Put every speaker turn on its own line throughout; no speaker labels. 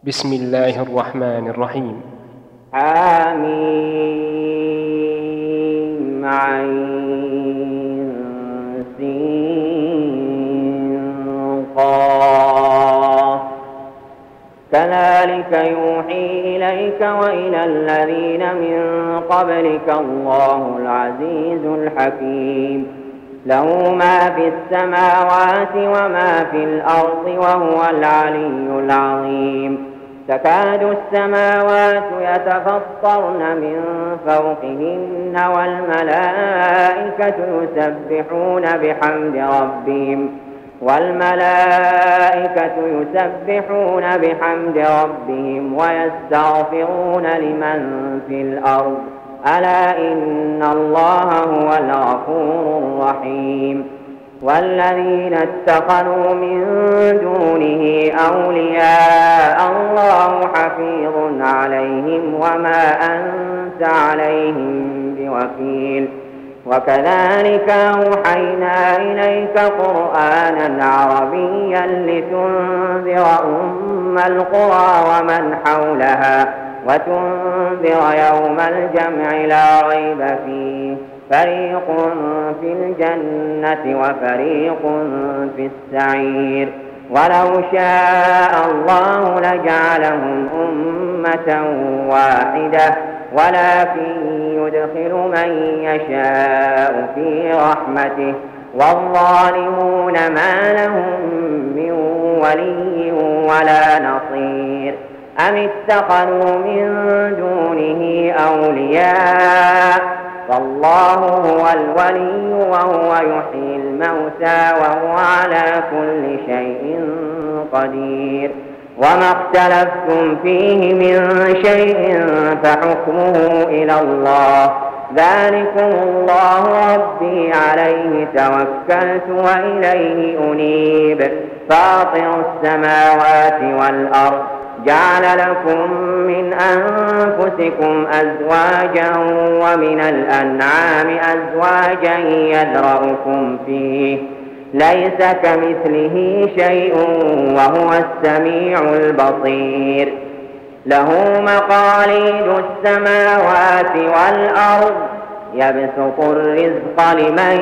بسم الله الرحمن الرحيم.
حميم عين سين قاف كذلك يوحي إليك وإلى الذين من قبلك الله العزيز الحكيم له ما في السماوات وما في الأرض وهو العلي العظيم تكاد السماوات يتفطرن من فوقهن والملائكة يسبحون بحمد ربهم ويستغفرون لمن في الأرض ألا إن الله هو الغفور الرحيم والذين اتخذوا من دونه أولياء الله حفيظ عليهم وما أنت عليهم بوكيل وكذلك أوحينا إليك قرآنا عربيا لتنذر أم القرى ومن حولها وتنذر يوم الجمع لا ريب فيه فريق في الجنة وفريق في السعير ولو شاء الله لجعلهم أمة واحدة ولكن يدخل من يشاء في رحمته والظالمون ما لهم من ولي ولا نصير أم اتخذوا من دونه أولياء فالله هو الولي وهو يحيي الموتى وهو على كل شيء قدير وما اختلفتم فيه من شيء فحكمه إلى الله ذلكم الله ربي عليه توكلت وإليه أنيب فاطر السماوات والأرض جعل لكم من أنفسكم أزواجا ومن الأنعام أزواجا يذرأكم فيه ليس كمثله شيء وهو السميع البصير له مقاليد السماوات والأرض يبسط الرزق لمن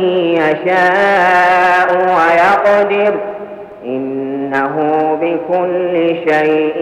يشاء ويقدر إنه بكل شيء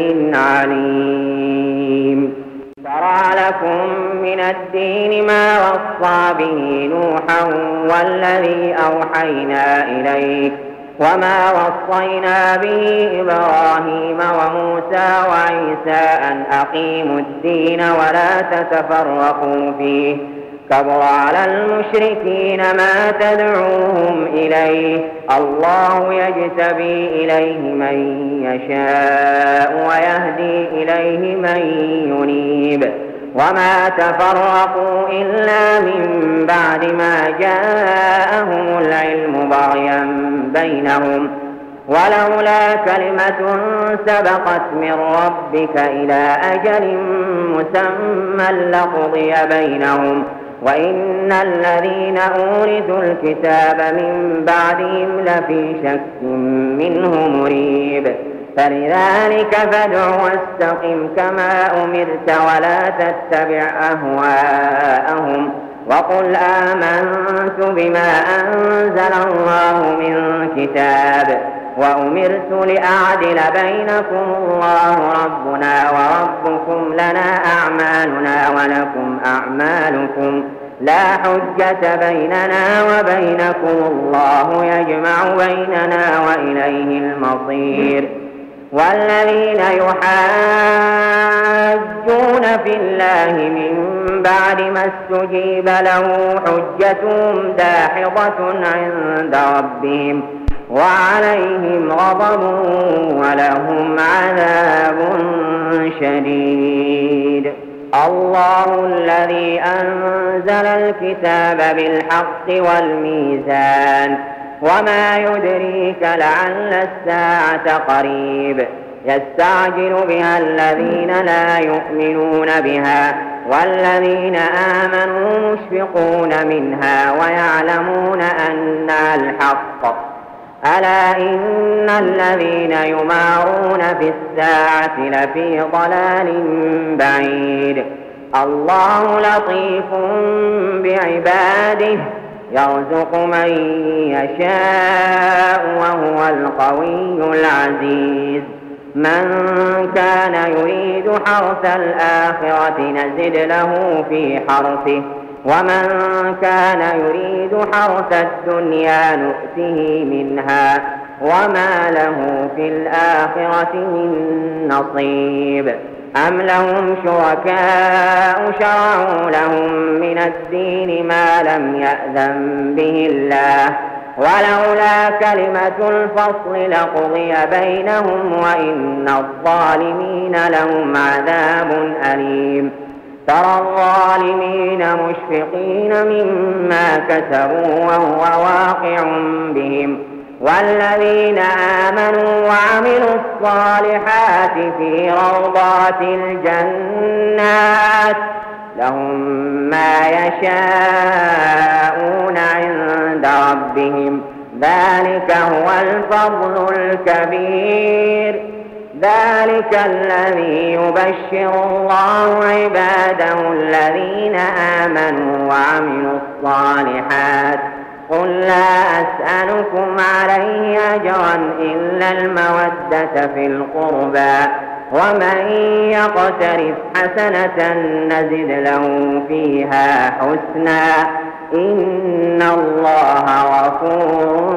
عليم شرع لكم من الدين ما وصى به نوحا والذي أوحينا إليك وما وصينا به إبراهيم وموسى وعيسى أن أقيموا الدين ولا تتفرقوا فيه كبر على المشركين ما تدعوهم إليه الله يجتبي إليه من يشاء ويهدي إليه من ينيب وما تفرقوا إلا من بعد ما جاءهم العلم بغيا بينهم ولولا كلمة سبقت من ربك إلى أجل مسمى لقضي بينهم وإن الذين أورثوا الكتاب من بعدهم لفي شك منه مريب فلذلك فادع واستقم كما أمرت ولا تتبع أهواءهم وقل آمنت بما أنزل الله من كتاب وأمرت لأعدل بينكم الله ربنا وربكم لنا أعمالنا ولكم أعمالكم لا حجة بيننا وبينكم الله يجمع بيننا وإليه المصير والذين يحاجون في الله من بعد ما استجيب له حجتهم داحضة عند ربهم وعليهم غضب ولهم عذاب شديد الله الذي أنزل الكتاب بالحق والميزان وما يدريك لعل الساعة قريب يستعجل بها الذين لا يؤمنون بها والذين آمنوا مشفقون منها ويعلمون أنها الحق ألا إن الذين يمارون في الساعة لفي ضلال بعيد الله لطيف بعباده يرزق من يشاء وهو القوي العزيز من كان يريد حرث الآخرة نزد له في حرثه ومن كان يريد حرث الدنيا نؤته منها وما له في الآخرة من نصيب أم لهم شركاء شرعوا لهم من الدين ما لم يأذن به الله ولولا كلمة الفصل لقضي بينهم وإن الظالمين لهم عذاب أليم ترى الظالمين مشفقين مما كسبوا وهو واقع بهم والذين آمنوا وعملوا الصالحات في روضات الجنات لهم ما يشاءون عند ربهم ذلك هو الفضل الكبير ذلك الذي يبشر الله عباده الذين آمنوا وعملوا الصالحات قل لا أسألكم عليه أجرا إلا المودة في القربى ومن يقترف حسنة نزد له فيها حسنا إن الله غفور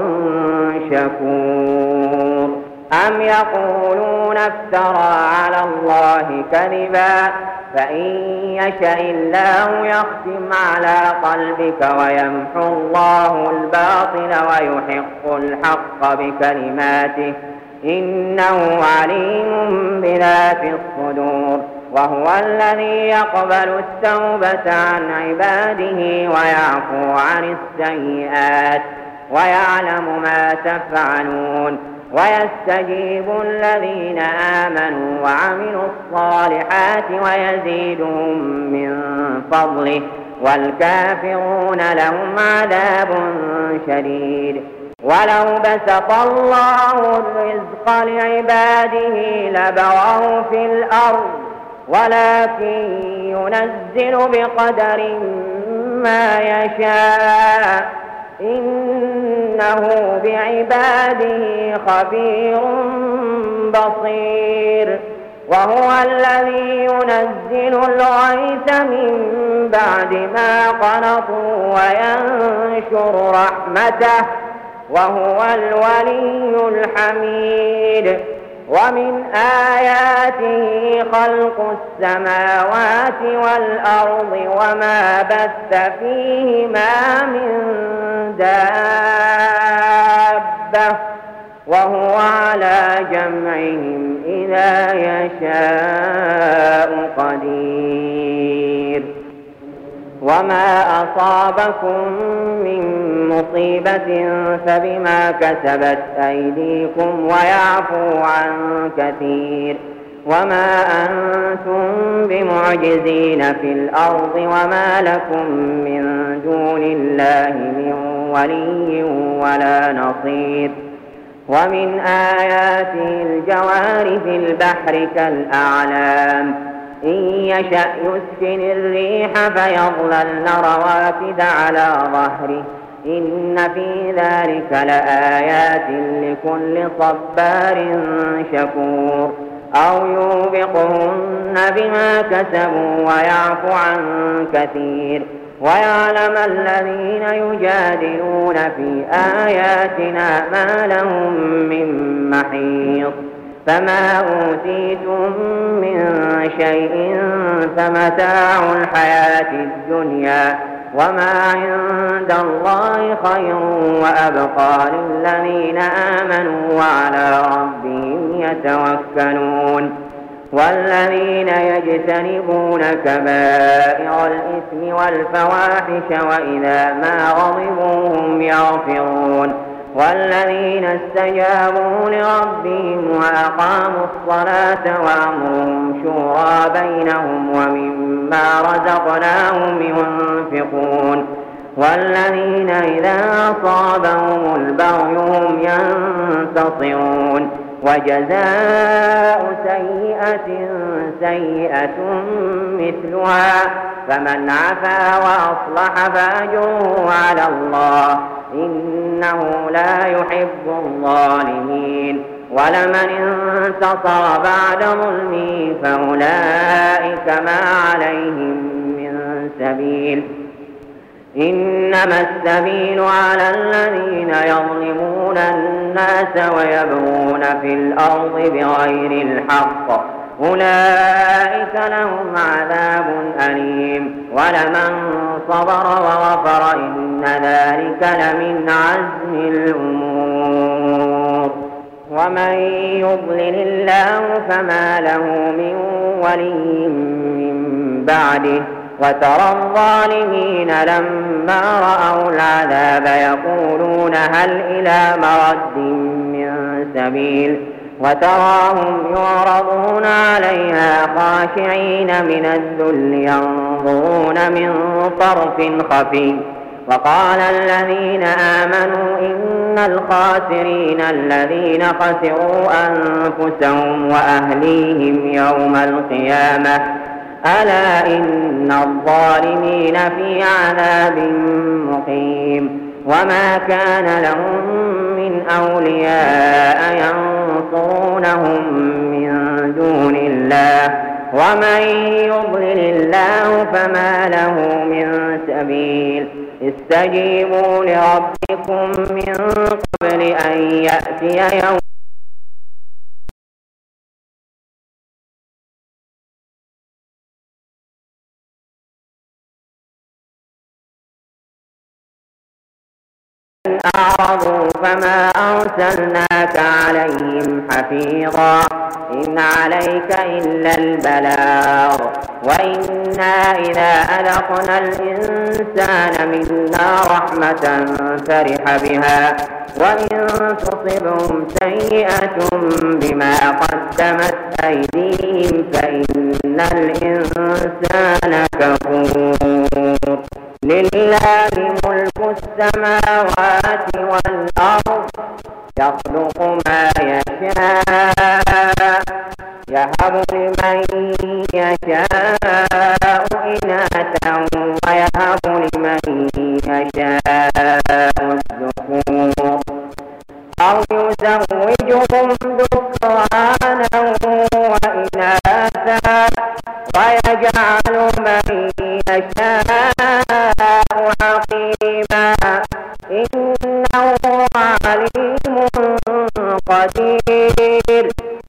شكور أم يقولون افترى على الله كذبا فإن يشأ الله يختم على قلبك ويمحو الله الباطل ويحق الحق بكلماته إنه عليم بذات الصدور وهو الذي يقبل التوبة عن عباده ويعفو عن السيئات ويعلم ما تفعلون ويستجيب الذين آمنوا وعملوا الصالحات ويزيدهم من فضله والكافرون لهم عذاب شديد ولو بسط الله الرزق لعباده لبغوا في الأرض ولكن ينزل بقدر ما يشاء إنه بعباده خبير بصير وهو الذي ينزل الغيث من بعد ما قنطوا وينشر رحمته وهو الولي الحميد ومن آياته خلق السماوات والأرض وما بث فيهما من دابة وهو على جمعهم إذا يشاء قدير وما أصابكم من مصيبة فبما كسبت أيديكم ويعفو عن كثير وما أنتم بمعجزين في الأرض وما لكم من دون الله من ولي ولا نصير ومن آياته الجوار في البحر كالأعلام إن يشأ يسكن الريح فيظللن رواكد على ظهره إن في ذلك لآيات لكل صبار شكور أو يوبقهن بما كسبوا ويعفو عن كثير ويعلم الذين يجادلون في آياتنا ما لهم من محيص فما أوتيتم من شيء فمتاع الحياة الدنيا وما عند الله خير وأبقى للذين آمنوا وعلى ربهم يتوكلون والذين يجتنبون كبائر الإثم والفواحش وإذا ما غضبوا هم يغفرون والذين استجابوا لربهم وأقاموا الصلاة وأمرهم شورى بينهم ومما رزقناهم ينفقون والذين إذا أصابهم البغي هم ينتصرون وجزاء سيئة سيئة مثلها فمن عفا وأصلح فأجره على الله إنه لا يحب الظالمين ولمن انتصر بعد ظلمه فأولئك ما عليهم من سبيل إنما السبيل على الذين يظلمون الناس ويبغون في الأرض بغير الحق أولئك لهم عذاب أليم ولمن صبر وغفر إن ذلك لمن عزم الأمور ومن يضلل الله فما له من ولي من بعده وترى الظالمين لما رأوا العذاب يقولون هل إلى مرد من سبيل وتراهم يعرضون عليها خاشعين من الذل ينظرون من طرف خفي وقال الذين آمنوا إن الخاسرين الذين خسروا أنفسهم وأهليهم يوم القيامة ألا إن الظالمين في عذاب مقيم وما كان لهم من أولياء ينصرونهم من دون الله ومن يضلل الله فما له من سبيل استجيبوا لربكم من قبل أن يأتي يوم أعرضوا فما أرسلناك عليهم حفيظا إن عليك إلا البلاغ وإنا إذا أذقنا الإنسان منا رحمة فرح بها وإن تصبهم سيئة بما قدمت أيديهم فإن الإنسان كفور لله ملك السماوات والأرض يخلق ما يشاء يهب لمن يشاء